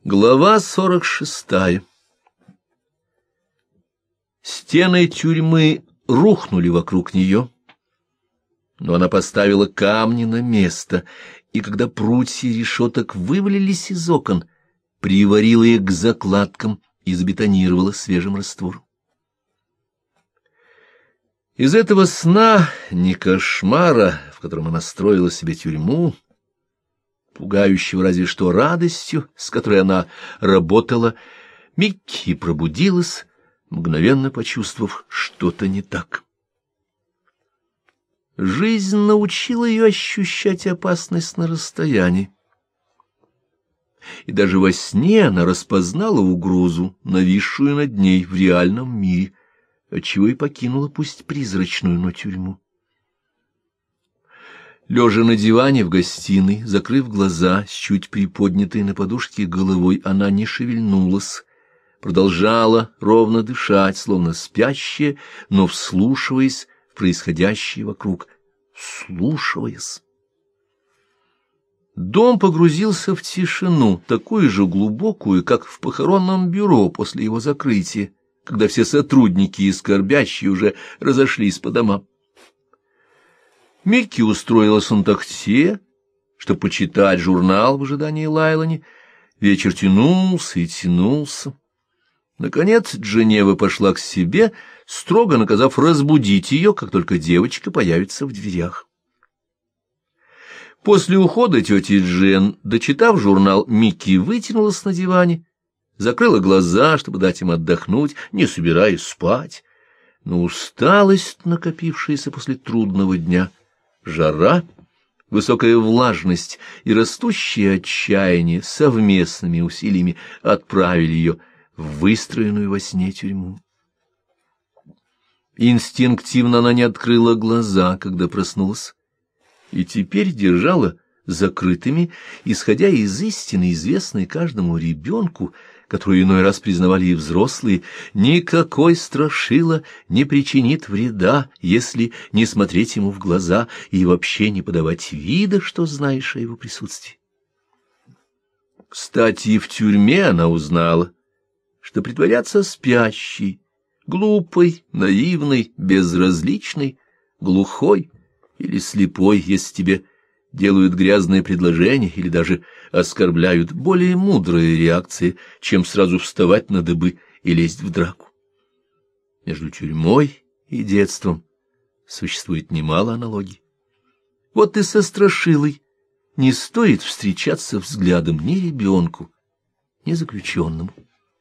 Глава 46. Стены тюрьмы рухнули вокруг нее, но она поставила камни на место, и когда прутья решеток вывалились из окон, приварила их к закладкам и забетонировала свежим раствором. Из этого сна, не кошмара, в котором она строила себе тюрьму, пугающего разве что радостью, с которой она работала, Микки пробудилась, мгновенно почувствовав что-то не так. Жизнь научила ее ощущать опасность на расстоянии. И даже во сне она распознала угрозу, нависшую над ней в реальном мире, отчего и покинула пусть призрачную, но тюрьму. Лежа на диване в гостиной, закрыв глаза, с чуть приподнятой на подушке головой, она не шевельнулась, продолжала ровно дышать, словно спящая, но вслушиваясь в происходящее вокруг, вслушиваясь. Дом погрузился в тишину, такую же глубокую, как в похоронном бюро после его закрытия, когда все сотрудники и скорбящие уже разошлись по домам. Микки устроилась на тахте, чтобы почитать журнал в ожидании Лайлани. Вечер тянулся и тянулся. Наконец Дженева пошла к себе, строго наказав разбудить ее, как только девочка появится в дверях. После ухода тети Джен, дочитав журнал, Микки вытянулась на диване, закрыла глаза, чтобы дать им отдохнуть, не собираясь спать. Но усталость, накопившаяся после трудного дня, жара, высокая влажность и растущее отчаяние совместными усилиями отправили ее в выстроенную во сне тюрьму. Инстинктивно она не открыла глаза, когда проснулась, и теперь держала закрытыми, исходя из истины, известной каждому ребенку, которую иной раз признавали и взрослые: никакой страшила не причинит вреда, если не смотреть ему в глаза и вообще не подавать вида, что знаешь о его присутствии. Кстати, и в тюрьме она узнала, что притворяться спящей, глупой, наивной, безразличной, глухой или слепой, если тебе делают грязные предложения или даже оскорбляют, более мудрая реакция, чем сразу вставать на дыбы и лезть в драку. Между тюрьмой и детством существует немало аналогий. Вот и со страшилой не стоит встречаться взглядом ни ребенку, ни заключенному.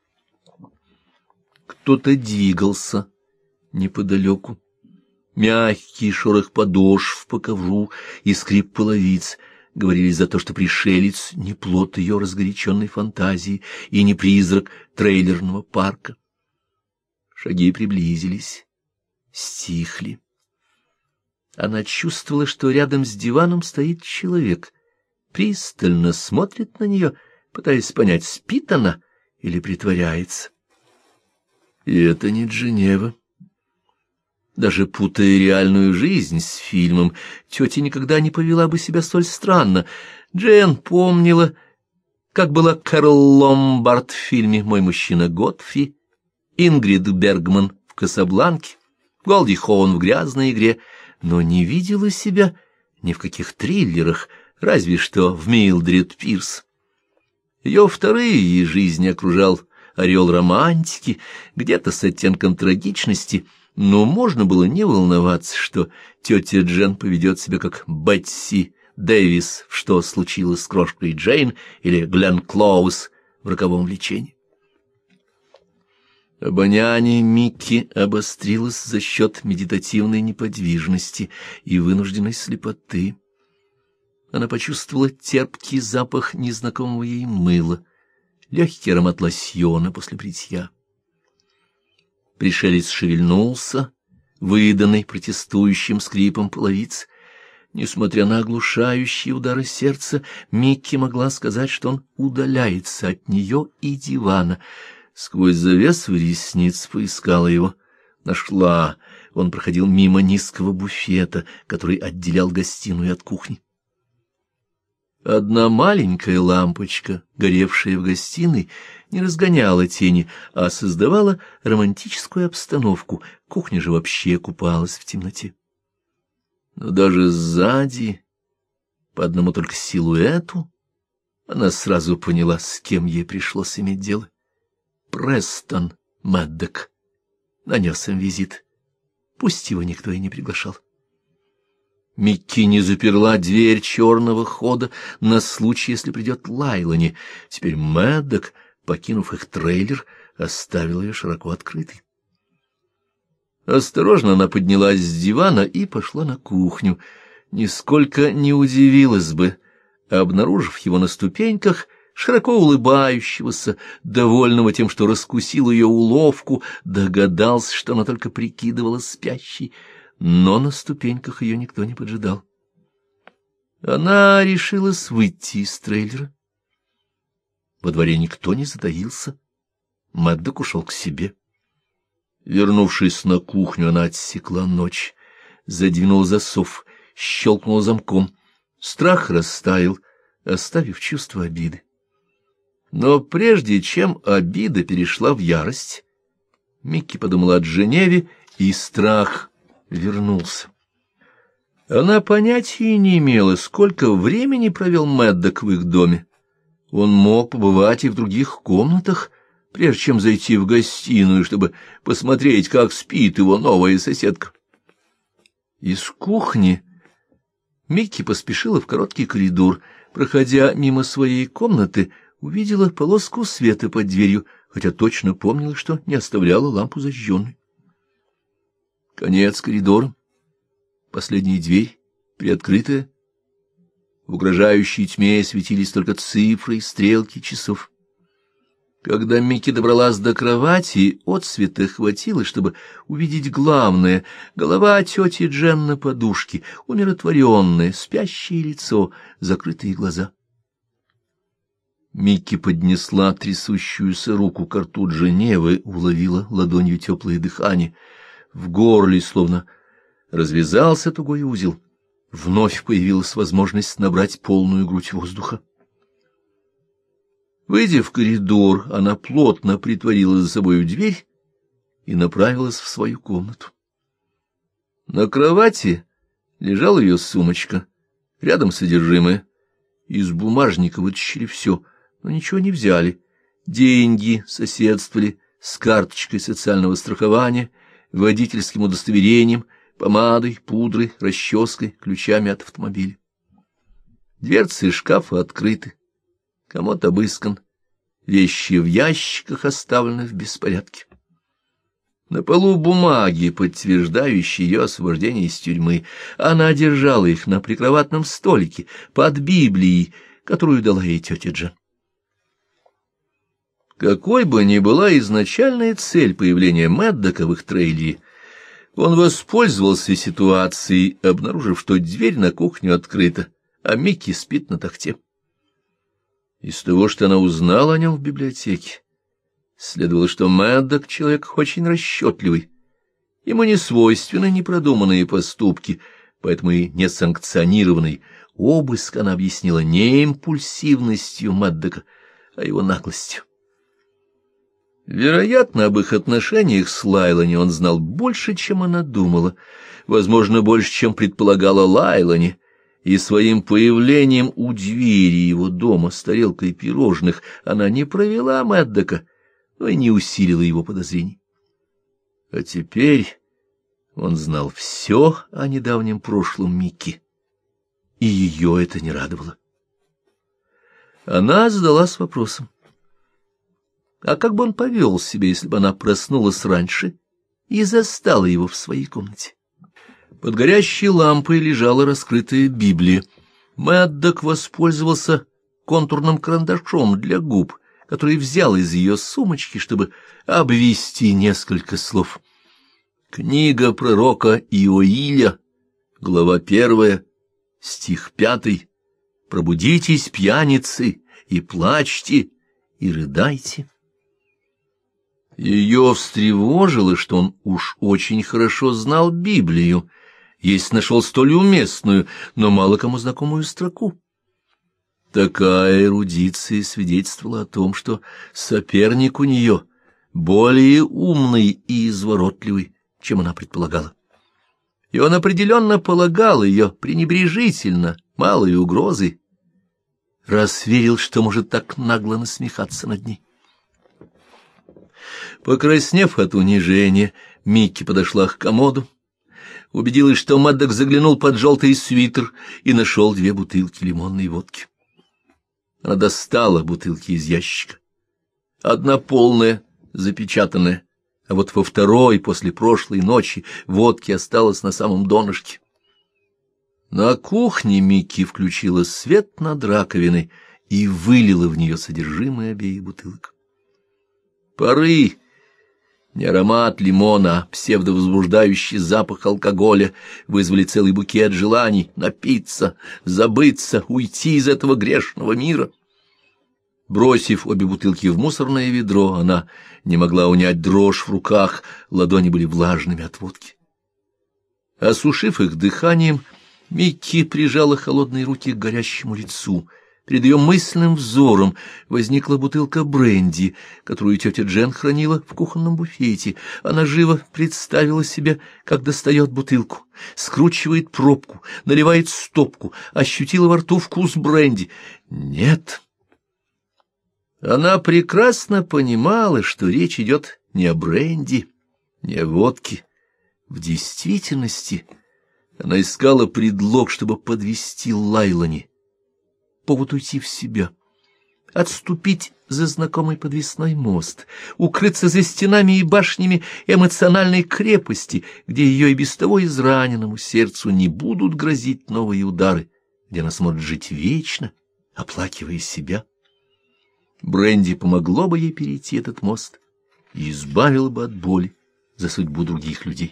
Кто-то двигался неподалеку. Мягкий шорох подошв по ковру и скрип половиц говорили за то, что пришелец не плод ее разгоряченной фантазии и не призрак трейлерного парка. Шаги приблизились, стихли. Она чувствовала, что рядом с диваном стоит человек, пристально смотрит на нее, пытаясь понять, спит она или притворяется. И это не Дженева. Даже путая реальную жизнь с фильмом, тетя никогда не повела бы себя столь странно. Джен помнила, как была Кэрол Ломбард в фильме «Мой мужчина Готфри», Ингрид Бергман в «Касабланке», Голди Хоун в «Грязной игре», но не видела себя ни в каких триллерах, разве что в «Милдред Пирс». Ее вторые жизни окружал орел романтики, где-то с оттенком трагичности, но можно было не волноваться, что тетя Джен поведет себя как Бетси Дэвис в «Что случилось с крошкой Джейн» или Гленн Клоуз в «Роковом влечении». Обоняние Микки обострилось за счет медитативной неподвижности и вынужденной слепоты. Она почувствовала терпкий запах незнакомого ей мыла, легкий аромат лосьона после бритья. Пришелец шевельнулся, выданный протестующим скрипом половиц. Несмотря на оглушающие удары сердца, Микки могла сказать, что он удаляется от нее и дивана. Сквозь завесу ресниц поискала его. Нашла. Он проходил мимо низкого буфета, который отделял гостиную от кухни. Одна маленькая лампочка, горевшая в гостиной, не разгоняла тени, а создавала романтическую обстановку. Кухня же вообще купалась в темноте. Но даже сзади, по одному только силуэту, она сразу поняла, с кем ей пришлось иметь дело. Престон Мэддок нанес им визит. Пусть его никто и не приглашал. Микки не заперла дверь черного хода на случай, если придет Лайлани. Теперь Мэддок, покинув их трейлер, оставил ее широко открытой. Осторожно она поднялась с дивана и пошла на кухню. Нисколько не удивилась бы, обнаружив его на ступеньках, широко улыбающегося, довольного тем, что раскусил ее уловку, догадался, что она только прикидывалась спящей, но на ступеньках ее никто не поджидал. Она решилась выйти из трейлера. Во дворе никто не затаился. Мэддок ушел к себе. Вернувшись на кухню, она отсекла ночь, задвинула засов, щелкнула замком. Страх растаял, оставив чувство обиды. Но прежде чем обида перешла в ярость, Микки подумала о Женеве, и страх вернулся. Она понятия не имела, сколько времени провел Мэддок в их доме. Он мог побывать и в других комнатах, прежде чем зайти в гостиную, чтобы посмотреть, как спит его новая соседка. Из кухни Микки поспешила в короткий коридор. Проходя мимо своей комнаты, увидела полоску света под дверью, хотя точно помнила, что не оставляла лампу зажженной. Конец коридора, последняя дверь, приоткрытая. В угрожающей тьме светились только цифры и стрелки часов. Когда Микки добралась до кровати, отсвета хватило, чтобы увидеть главное — голова тети Джен на подушке, умиротворенное, спящее лицо, закрытые глаза. Микки поднесла трясущуюся руку к рту Женевы, уловила ладонью теплое дыхание. В горле словно развязался тугой узел. Вновь появилась возможность набрать полную грудь воздуха. Выйдя в коридор, она плотно притворила за собою дверь и направилась в свою комнату. На кровати лежала ее сумочка, рядом содержимое. Из бумажника вытащили все, но ничего не взяли. Деньги соседствовали с карточкой социального страхования, водительским удостоверением, помадой, пудрой, расческой, ключами от автомобиля. Дверцы шкафа открыты. Комод обыскан, вещи в ящиках оставлены в беспорядке. На полу бумаги, подтверждающие ее освобождение из тюрьмы. Она держала их на прикроватном столике под Библией, которую дала ей тетя Джен. Какой бы ни была изначальная цель появления Мэддока в их трейлере, он воспользовался ситуацией, обнаружив, что дверь на кухню открыта, а Микки спит на тахте. Из того, что она узнала о нем в библиотеке, следовало, что Мэддок — человек очень расчетливый. Ему не свойственны непродуманные поступки, поэтому и несанкционированный обыск она объяснила не импульсивностью Мэддока, а его наглостью. Вероятно, об их отношениях с Лайлани он знал больше, чем она думала, возможно, больше, чем предполагала Лайлани, и своим появлением у двери его дома с тарелкой пирожных она не провела Мэддока, но и не усилила его подозрений. А теперь он знал все о недавнем прошлом Микки, и ее это не радовало. Она задалась вопросом: а как бы он повел себя, если бы она проснулась раньше и застала его в своей комнате? Под горящей лампой лежала раскрытая Библия. Мэддок воспользовался контурным карандашом для губ, который взял из ее сумочки, чтобы обвести несколько слов. Книга пророка Иоиля, глава 1, стих 5. «Пробудитесь, пьяницы, и плачьте, и рыдайте». Ее встревожило, что он уж очень хорошо знал Библию, если нашел столь уместную, но мало кому знакомую строку. Такая эрудиция свидетельствовала о том, что соперник у нее более умный и изворотливый, чем она предполагала. И он определенно полагал ее пренебрежительно, малой угрозой, раз верил, что может так нагло насмехаться над ней. Покраснев от унижения, Микки подошла к комоду, убедилась, что Мэддок заглянул под желтый свитер и нашел 2 бутылки лимонной водки. Она достала бутылки из ящика. Одна полная, запечатанная, а вот во второй, после прошлой ночи, водки осталось на самом донышке. На кухне Микки включила свет над раковиной и вылила в нее содержимое обеих бутылок. Пары, не аромат лимона, а псевдовозбуждающий запах алкоголя вызвали целый букет желаний напиться, забыться, уйти из этого грешного мира. Бросив обе бутылки в мусорное ведро, она не могла унять дрожь в руках, ладони были влажными от водки. Осушив их дыханием, Микки прижала холодные руки к горящему лицу. Перед ее мысленным взором возникла бутылка бренди, которую тетя Джен хранила в кухонном буфете. Она живо представила себе, как достает бутылку, скручивает пробку, наливает стопку, ощутила во рту вкус бренди. Нет. Она прекрасно понимала, что речь идет не о бренди, не о водке. В действительности она искала предлог, чтобы подвести Лайлани, повод уйти в себя, отступить за знакомый подвесной мост, укрыться за стенами и башнями эмоциональной крепости, где ее и без того израненному сердцу не будут грозить новые удары, где она сможет жить вечно, оплакивая себя. Бренди помогло бы ей перейти этот мост и избавило бы от боли за судьбу других людей.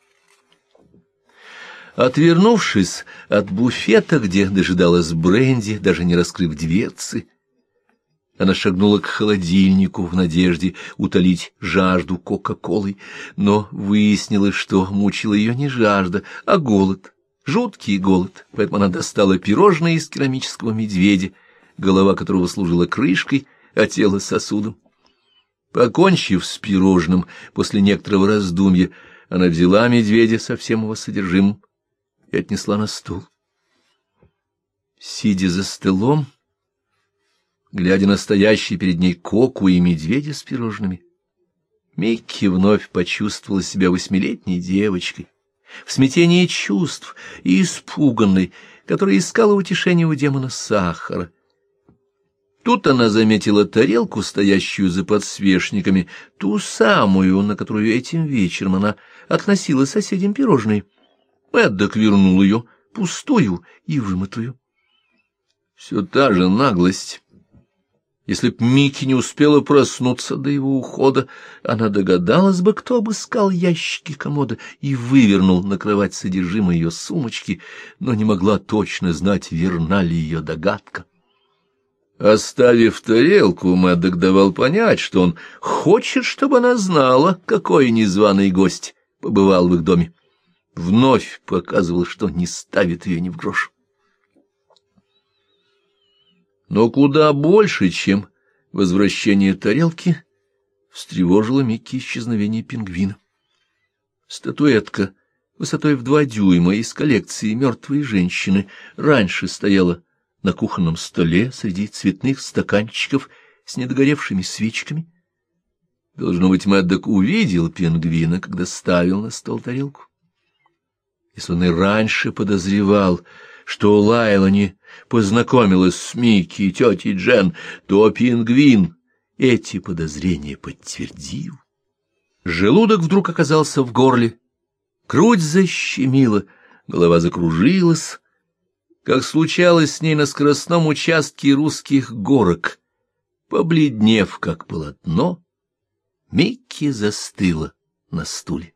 Отвернувшись от буфета, где дожидалась бренди, даже не раскрыв дверцы, она шагнула к холодильнику в надежде утолить жажду кока-колой, но выяснилось, что мучила ее не жажда, а голод, жуткий голод, поэтому она достала пирожное из керамического медведя, голова которого служила крышкой, а тело сосудом. Покончив с пирожным, после некоторого раздумья, она взяла медведя со всем его содержимым и отнесла на стол. Сидя за столом, глядя на стоящие перед ней коку и медведя с пирожными, Микки вновь почувствовала себя 8-летней девочкой, в смятении чувств и испуганной, которая искала утешения у демона сахара. Тут она заметила тарелку, стоящую за подсвечниками, ту самую, на которую этим вечером она относила соседям пирожные. Мэддок вернул ее, пустую и вымытую. Все та же наглость. Если б Микки не успела проснуться до его ухода, она догадалась бы, кто обыскал ящики комода и вывернул на кровать содержимое ее сумочки, но не могла точно знать, верна ли ее догадка. Оставив тарелку, Мэддок давал понять, что он хочет, чтобы она знала, какой незваный гость побывал в их доме. Вновь показывал, что не ставит ее ни в грош. Но куда больше, чем возвращение тарелки, встревожило Микки исчезновение пингвина. Статуэтка высотой в 2 дюйма из коллекции «Мертвые женщины» раньше стояла на кухонном столе среди цветных стаканчиков с недогоревшими свечками. Должно быть, Мэддок увидел пингвина, когда ставил на стол тарелку. Если он и раньше подозревал, что Лайлани познакомилась с Микки и тетей Джен, то пингвин эти подозрения подтвердил. Желудок вдруг оказался в горле, грудь защемила, голова закружилась, как случалось с ней на скоростном участке русских горок. Побледнев, как полотно, Микки застыла на стуле.